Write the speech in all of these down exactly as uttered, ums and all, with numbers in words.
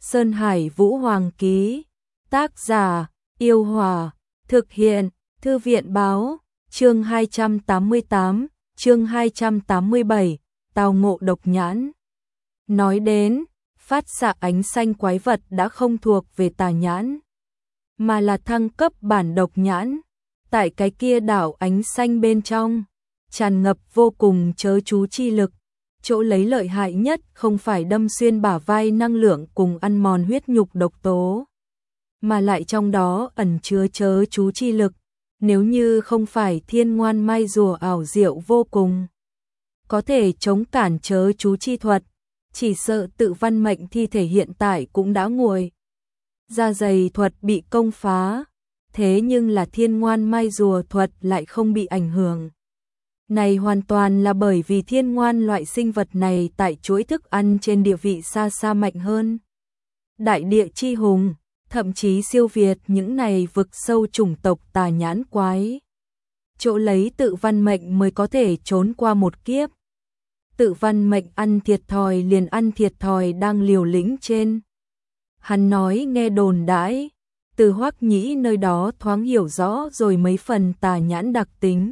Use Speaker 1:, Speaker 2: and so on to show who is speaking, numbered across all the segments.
Speaker 1: Sơn Hải Vũ Hoàng ký. Tác giả: Yêu Hòa. Thực hiện: Thư viện báo. Chương hai trăm tám mươi tám, chương hai trăm tám mươi bảy, tào ngộ độc nhãn. Nói đến, phát xạ ánh xanh quái vật đã không thuộc về tà nhãn, mà là thăng cấp bản độc nhãn. Tại cái kia đảo ánh xanh bên trong, tràn ngập vô cùng chớ chú chi lực. Chỗ lấy lợi hại nhất không phải đâm xuyên bả vai năng lượng cùng ăn mòn huyết nhục độc tố, mà lại trong đó ẩn chứa chớ chú chi lực. Nếu như không phải thiên ngoan mai rùa ảo diệu vô cùng, có thể chống cản chớ chú chi thuật, chỉ sợ tự văn mệnh thi thể hiện tại cũng đã nguội. Da dày thuật bị công phá, thế nhưng là thiên ngoan mai rùa thuật lại không bị ảnh hưởng. Này hoàn toàn là bởi vì thiên ngoan loại sinh vật này tại chuỗi thức ăn trên địa vị xa xa mạnh hơn đại địa chi hùng, thậm chí siêu việt những này vực sâu chủng tộc tà nhãn quái. Chỗ lấy tự văn mệnh mới có thể trốn qua một kiếp. Tự văn mệnh ăn thiệt thòi liền ăn thiệt thòi đang liều lĩnh trên. Hắn nói nghe đồn đãi, từ Hoắc Nhĩ nơi đó thoáng hiểu rõ rồi mấy phần tà nhãn đặc tính.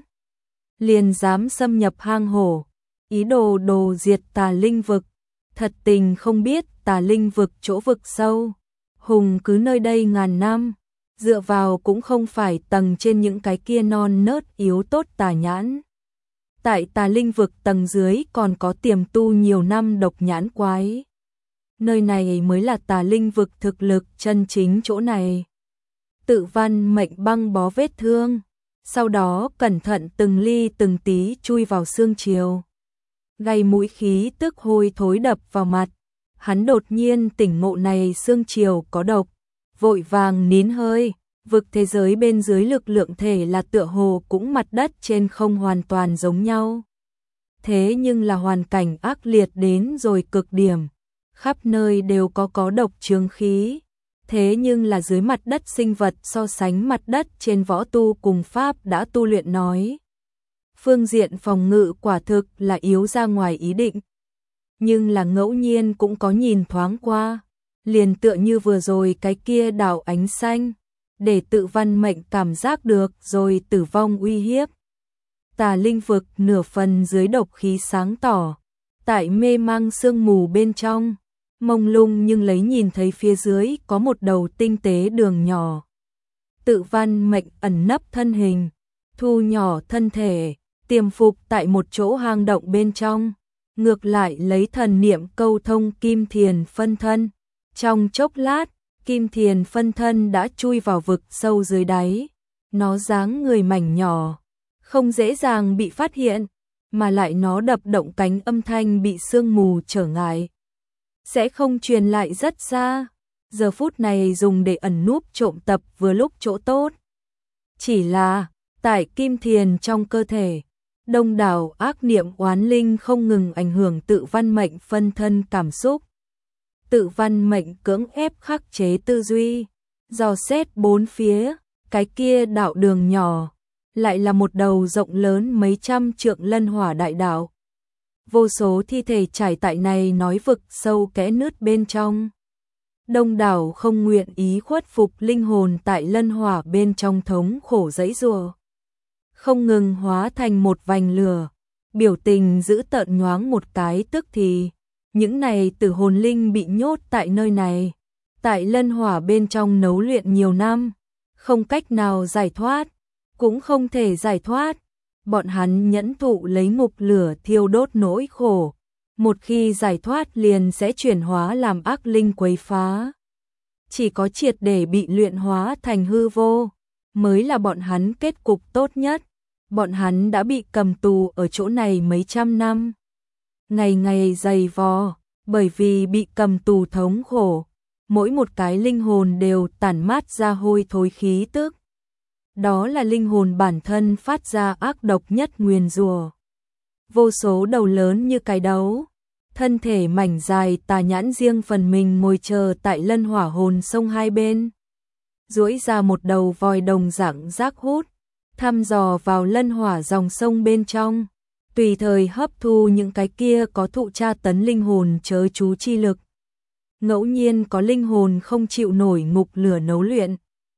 Speaker 1: Liền dám xâm nhập hang hổ, ý đồ đồ diệt tà linh vực. Thật tình không biết tà linh vực chỗ vực sâu hùng cứ nơi đây ngàn năm, dựa vào cũng không phải tầng trên những cái kia non nớt yếu tốt tà nhãn. Tại tà linh vực tầng dưới còn có tiềm tu nhiều năm độc nhãn quái. Nơi này mới là tà linh vực thực lực chân chính chỗ này. Tự văn mệnh băng bó vết thương, sau đó cẩn thận từng ly từng tí chui vào xương chiều. Gây mũi khí tức hôi thối đập vào mặt. Hắn đột nhiên tỉnh ngộ này xương chiều có độc, vội vàng nín hơi. Vực thế giới bên dưới lực lượng thể là tựa hồ cũng mặt đất trên không hoàn toàn giống nhau. Thế nhưng là hoàn cảnh ác liệt đến rồi cực điểm, khắp nơi đều có có độc chướng khí. Thế nhưng là dưới mặt đất sinh vật so sánh mặt đất trên võ tu cùng pháp đã tu luyện nói, phương diện phòng ngự quả thực là yếu ra ngoài ý định. Nhưng là ngẫu nhiên cũng có nhìn thoáng qua, liền tựa như vừa rồi cái kia đảo ánh xanh, để tự văn mệnh cảm giác được rồi tử vong uy hiếp. Tà linh vực nửa phần dưới độc khí sáng tỏ, tại mê mang sương mù bên trong, mông lung nhưng lấy nhìn thấy phía dưới có một đầu tinh tế đường nhỏ. Tự văn mệnh ẩn nấp thân hình, thu nhỏ thân thể, tiềm phục tại một chỗ hang động bên trong. Ngược lại lấy thần niệm câu thông kim thiền phân thân. Trong chốc lát, kim thiền phân thân đã chui vào vực sâu dưới đáy. Nó dáng người mảnh nhỏ, không dễ dàng bị phát hiện, mà lại nó đập động cánh âm thanh bị sương mù trở ngại, sẽ không truyền lại rất xa. Giờ phút này dùng để ẩn núp trộm tập vừa lúc chỗ tốt. Chỉ là, tại kim thiền trong cơ thể, đông đảo ác niệm oán linh không ngừng ảnh hưởng tự văn mệnh phân thân cảm xúc. Tự văn mệnh cưỡng ép khắc chế tư duy, dò xét bốn phía, cái kia đạo đường nhỏ, lại là một đầu rộng lớn mấy trăm trượng lân hỏa đại đạo. Vô số thi thể trải tại này nói vực sâu kẽ nứt bên trong. Đông đảo không nguyện ý khuất phục linh hồn tại lân hỏa bên trong thống khổ giãy giụa, không ngừng hóa thành một vành lửa, biểu tình dữ tợn nhoáng một cái tức thì. Những này tử hồn linh bị nhốt tại nơi này, tại lân hỏa bên trong nấu luyện nhiều năm, không cách nào giải thoát, cũng không thể giải thoát. Bọn hắn nhẫn thụ lấy ngục lửa thiêu đốt nỗi khổ, một khi giải thoát liền sẽ chuyển hóa làm ác linh quấy phá. Chỉ có triệt để bị luyện hóa thành hư vô, mới là bọn hắn kết cục tốt nhất. Bọn hắn đã bị cầm tù ở chỗ này mấy trăm năm, ngày ngày dày vò, bởi vì bị cầm tù thống khổ, mỗi một cái linh hồn đều tản mát ra hôi thối khí tức. Đó là linh hồn bản thân phát ra ác độc nhất nguyền rủa. Vô số đầu lớn như cái đấu, thân thể mảnh dài tà nhãn riêng phần mình ngồi chờ tại lân hỏa hồn sông hai bên. Duỗi ra một đầu vòi đồng dạng rác hút, thăm dò vào lân hỏa dòng sông bên trong, tùy thời hấp thu những cái kia có thụ tra tấn linh hồn chớ chú chi lực. ngẫu nhiên có linh hồn không chịu nổi ngục lửa nấu luyện.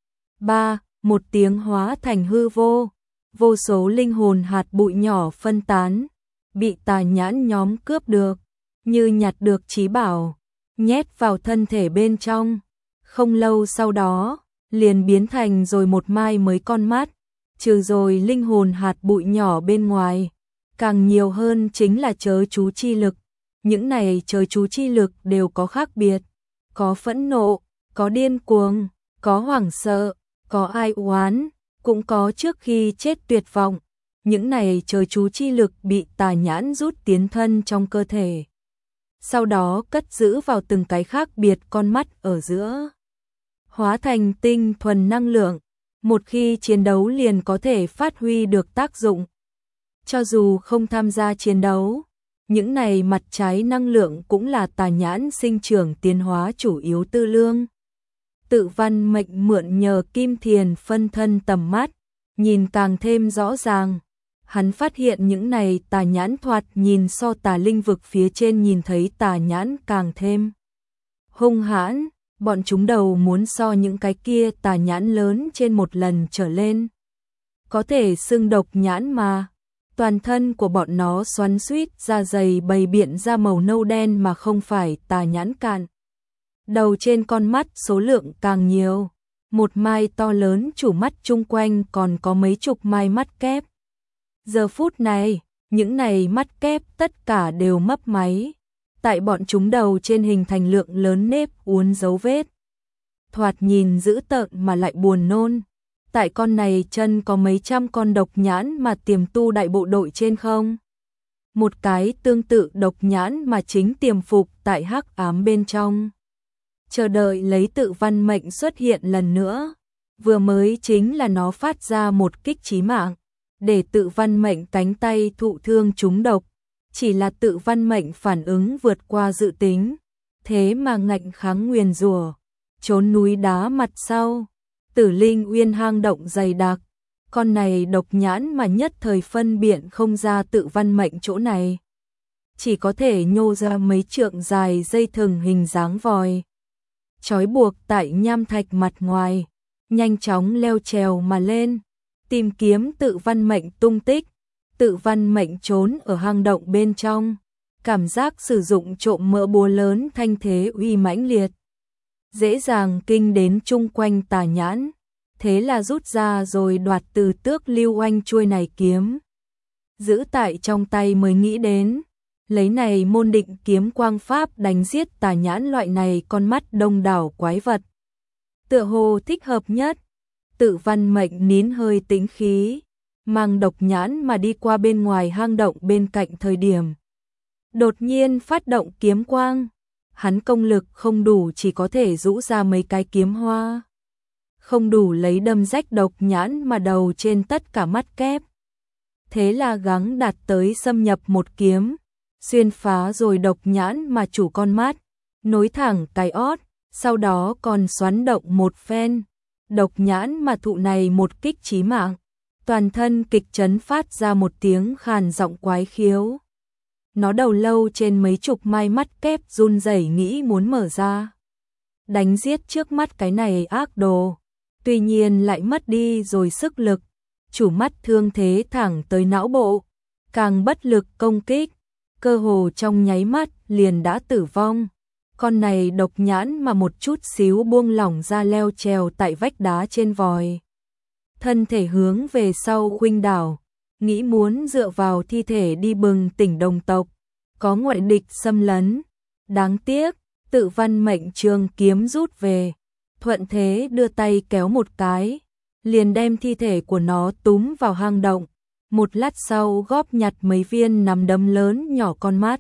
Speaker 1: ba. Một tiếng hóa thành hư vô, vô số linh hồn hạt bụi nhỏ phân tán, bị tà nhãn nhóm cướp được, như nhặt được trí bảo, nhét vào thân thể bên trong. Không lâu sau đó, liền biến thành rồi một mai mới con mắt, trừ rồi linh hồn hạt bụi nhỏ bên ngoài, càng nhiều hơn chính là chớ chú chi lực. Những này chớ chú chi lực đều có khác biệt, có phẫn nộ, có điên cuồng, có hoảng sợ, có ai oán, cũng có trước khi chết tuyệt vọng. Những này chớ chú chi lực bị tà nhãn rút tiến thân trong cơ thể, sau đó cất giữ vào từng cái khác biệt con mắt ở giữa, hóa thành tinh thuần năng lượng, một khi chiến đấu liền có thể phát huy được tác dụng. Cho dù không tham gia chiến đấu, những này mặt trái năng lượng cũng là tà nhãn sinh trưởng tiến hóa chủ yếu tư lương. Tự Văn Mệnh mượn nhờ kim thiền phân thân tầm mắt, nhìn càng thêm rõ ràng. Hắn phát hiện những này tà nhãn thoạt nhìn so tà linh vực phía trên nhìn thấy tà nhãn càng thêm hung hãn, bọn chúng đầu muốn so những cái kia tà nhãn lớn trên một lần trở lên. Có thể xưng độc nhãn mà, toàn thân của bọn nó xoắn xuýt da dày bày biện ra màu nâu đen mà không phải tà nhãn cạn. Đầu trên con mắt số lượng càng nhiều, một mai to lớn chủ mắt chung quanh còn có mấy chục mai mắt kép. Giờ phút này, những này mắt kép tất cả đều mấp máy, tại bọn chúng đầu trên hình thành lượng lớn nếp uốn dấu vết. Thoạt nhìn dữ tợn mà lại buồn nôn. Tại con này chân có mấy trăm con độc nhãn mà tiềm tu đại bộ đội trên không. Một cái tương tự độc nhãn mà chính tiềm phục tại hắc ám bên trong, chờ đợi lấy Tự Văn Mệnh xuất hiện lần nữa. Vừa mới chính là nó phát ra một kích chí mạng, để Tự Văn Mệnh cánh tay thụ thương trúng độc. Chỉ là Tự Văn Mệnh phản ứng vượt qua dự tính, thế mà ngạnh kháng nguyền rủa, trốn núi đá mặt sau. Tử Linh Uyên hang động dày đặc, con này độc nhãn mà nhất thời phân biện không ra Tự Văn Mệnh chỗ này, chỉ có thể nhô ra mấy trượng dài dây thừng hình dáng vòi, trói buộc tại nham thạch mặt ngoài, nhanh chóng leo trèo mà lên, tìm kiếm Tự Văn Mệnh tung tích. Tự Văn Mệnh trốn ở hang động bên trong, cảm giác sử dụng trộm mỡ búa lớn thanh thế uy mãnh liệt, dễ dàng kinh đến chung quanh tà nhãn, thế là rút ra rồi đoạt từ Tước Lưu Oanh chuôi này kiếm, giữ tại trong tay mới nghĩ đến, lấy này môn định kiếm quang pháp đánh giết tà nhãn loại này con mắt đông đảo quái vật. Tựa hồ thích hợp nhất. Tự Văn Mệnh nín hơi tĩnh khí, mang độc nhãn mà đi qua bên ngoài hang động bên cạnh thời điểm. Đột nhiên phát động kiếm quang, hắn công lực không đủ chỉ có thể rũ ra mấy cái kiếm hoa, không đủ lấy đâm rách độc nhãn mà đầu trên tất cả mắt kép. Thế là gắng đạt tới xâm nhập một kiếm, xuyên phá rồi độc nhãn mà chủ con mắt, nối thẳng cái ót, sau đó còn xoắn động một phen. Độc nhãn mà thụ này một kích chí mạng, toàn thân kịch chấn phát ra một tiếng khàn giọng quái khiếu. Nó đầu lâu trên mấy chục mai mắt kép run rẩy nghĩ muốn mở ra, đánh giết trước mắt cái này ác đồ, tuy nhiên lại mất đi rồi sức lực, chủ mắt thương thế thẳng tới não bộ, càng bất lực công kích, cơ hồ trong nháy mắt liền đã tử vong. Con này độc nhãn mà một chút xíu buông lỏng ra leo trèo tại vách đá trên vòi, thân thể hướng về sau khuynh đảo, nghĩ muốn dựa vào thi thể đi bừng tỉnh đồng tộc, có ngoại địch xâm lấn. Đáng tiếc, Tự Văn Mệnh trường kiếm rút về, thuận thế đưa tay kéo một cái, liền đem thi thể của nó túm vào hang động, một lát sau góp nhặt mấy viên nắm đấm lớn nhỏ con mắt,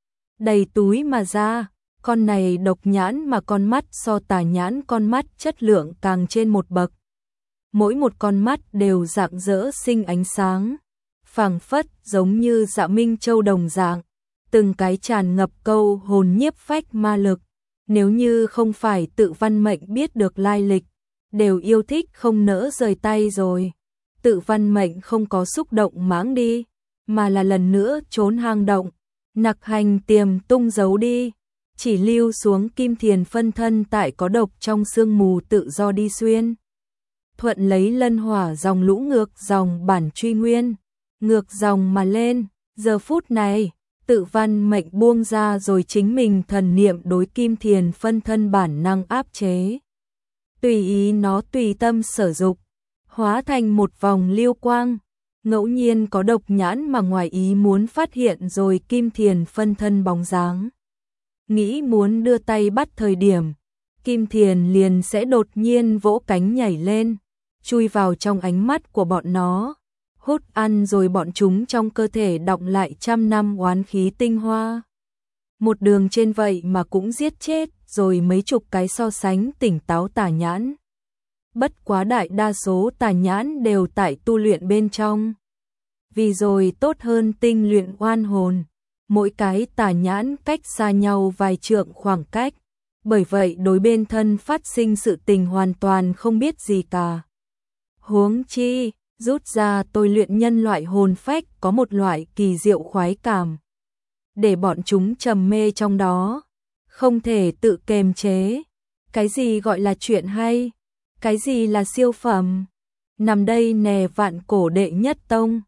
Speaker 1: đầy túi mà ra. Con này độc nhãn mà con mắt so tà nhãn con mắt chất lượng càng trên một bậc. Mỗi một con mắt đều rạng rỡ sinh ánh sáng, phảng phất giống như Dạ Minh Châu đồng dạng, từng cái tràn ngập câu hồn nhiếp phách ma lực. Nếu như không phải Tự Văn Mệnh biết được lai lịch, đều yêu thích không nỡ rời tay rồi. Tự Văn Mệnh không có xúc động mãng đi, mà là lần nữa trốn hang động, nặc hành tiềm tung giấu đi. chỉ lưu xuống kim thiền phân thân tại có độc trong sương mù tự do đi xuyên. Thuận lấy lân hỏa dòng lũ ngược dòng bản truy nguyên, ngược dòng mà lên, giờ phút này, tự văn mệnh buông ra rồi chính mình thần niệm đối kim thiền phân thân bản năng áp chế. Tùy ý nó tùy tâm sở dục, hóa thành một vòng lưu quang, ngẫu nhiên có độc nhãn mà ngoài ý muốn phát hiện rồi kim thiền phân thân bóng dáng. Nghĩ muốn đưa tay bắt thời điểm, kim thiền liền sẽ đột nhiên vỗ cánh nhảy lên, chui vào trong ánh mắt của bọn nó, hút ăn rồi bọn chúng trong cơ thể đọng lại trăm năm oán khí tinh hoa. Một đường trên vậy mà cũng giết chết rồi mấy chục cái so sánh tỉnh táo tà nhãn. Bất quá đại đa số tà nhãn đều tại tu luyện bên trong. Vì rồi tốt hơn tinh luyện oan hồn, mỗi cái tà nhãn cách xa nhau vài trượng khoảng cách, bởi vậy đối bên thân phát sinh sự tình hoàn toàn không biết gì cả. Huống chi, rút ra tôi luyện nhân loại hồn phách có một loại kỳ diệu khoái cảm, để bọn chúng trầm mê trong đó, không thể tự kềm chế. Cái gì gọi là chuyện hay? Cái gì là siêu phẩm? Nằm đây nè vạn cổ đệ nhất tông,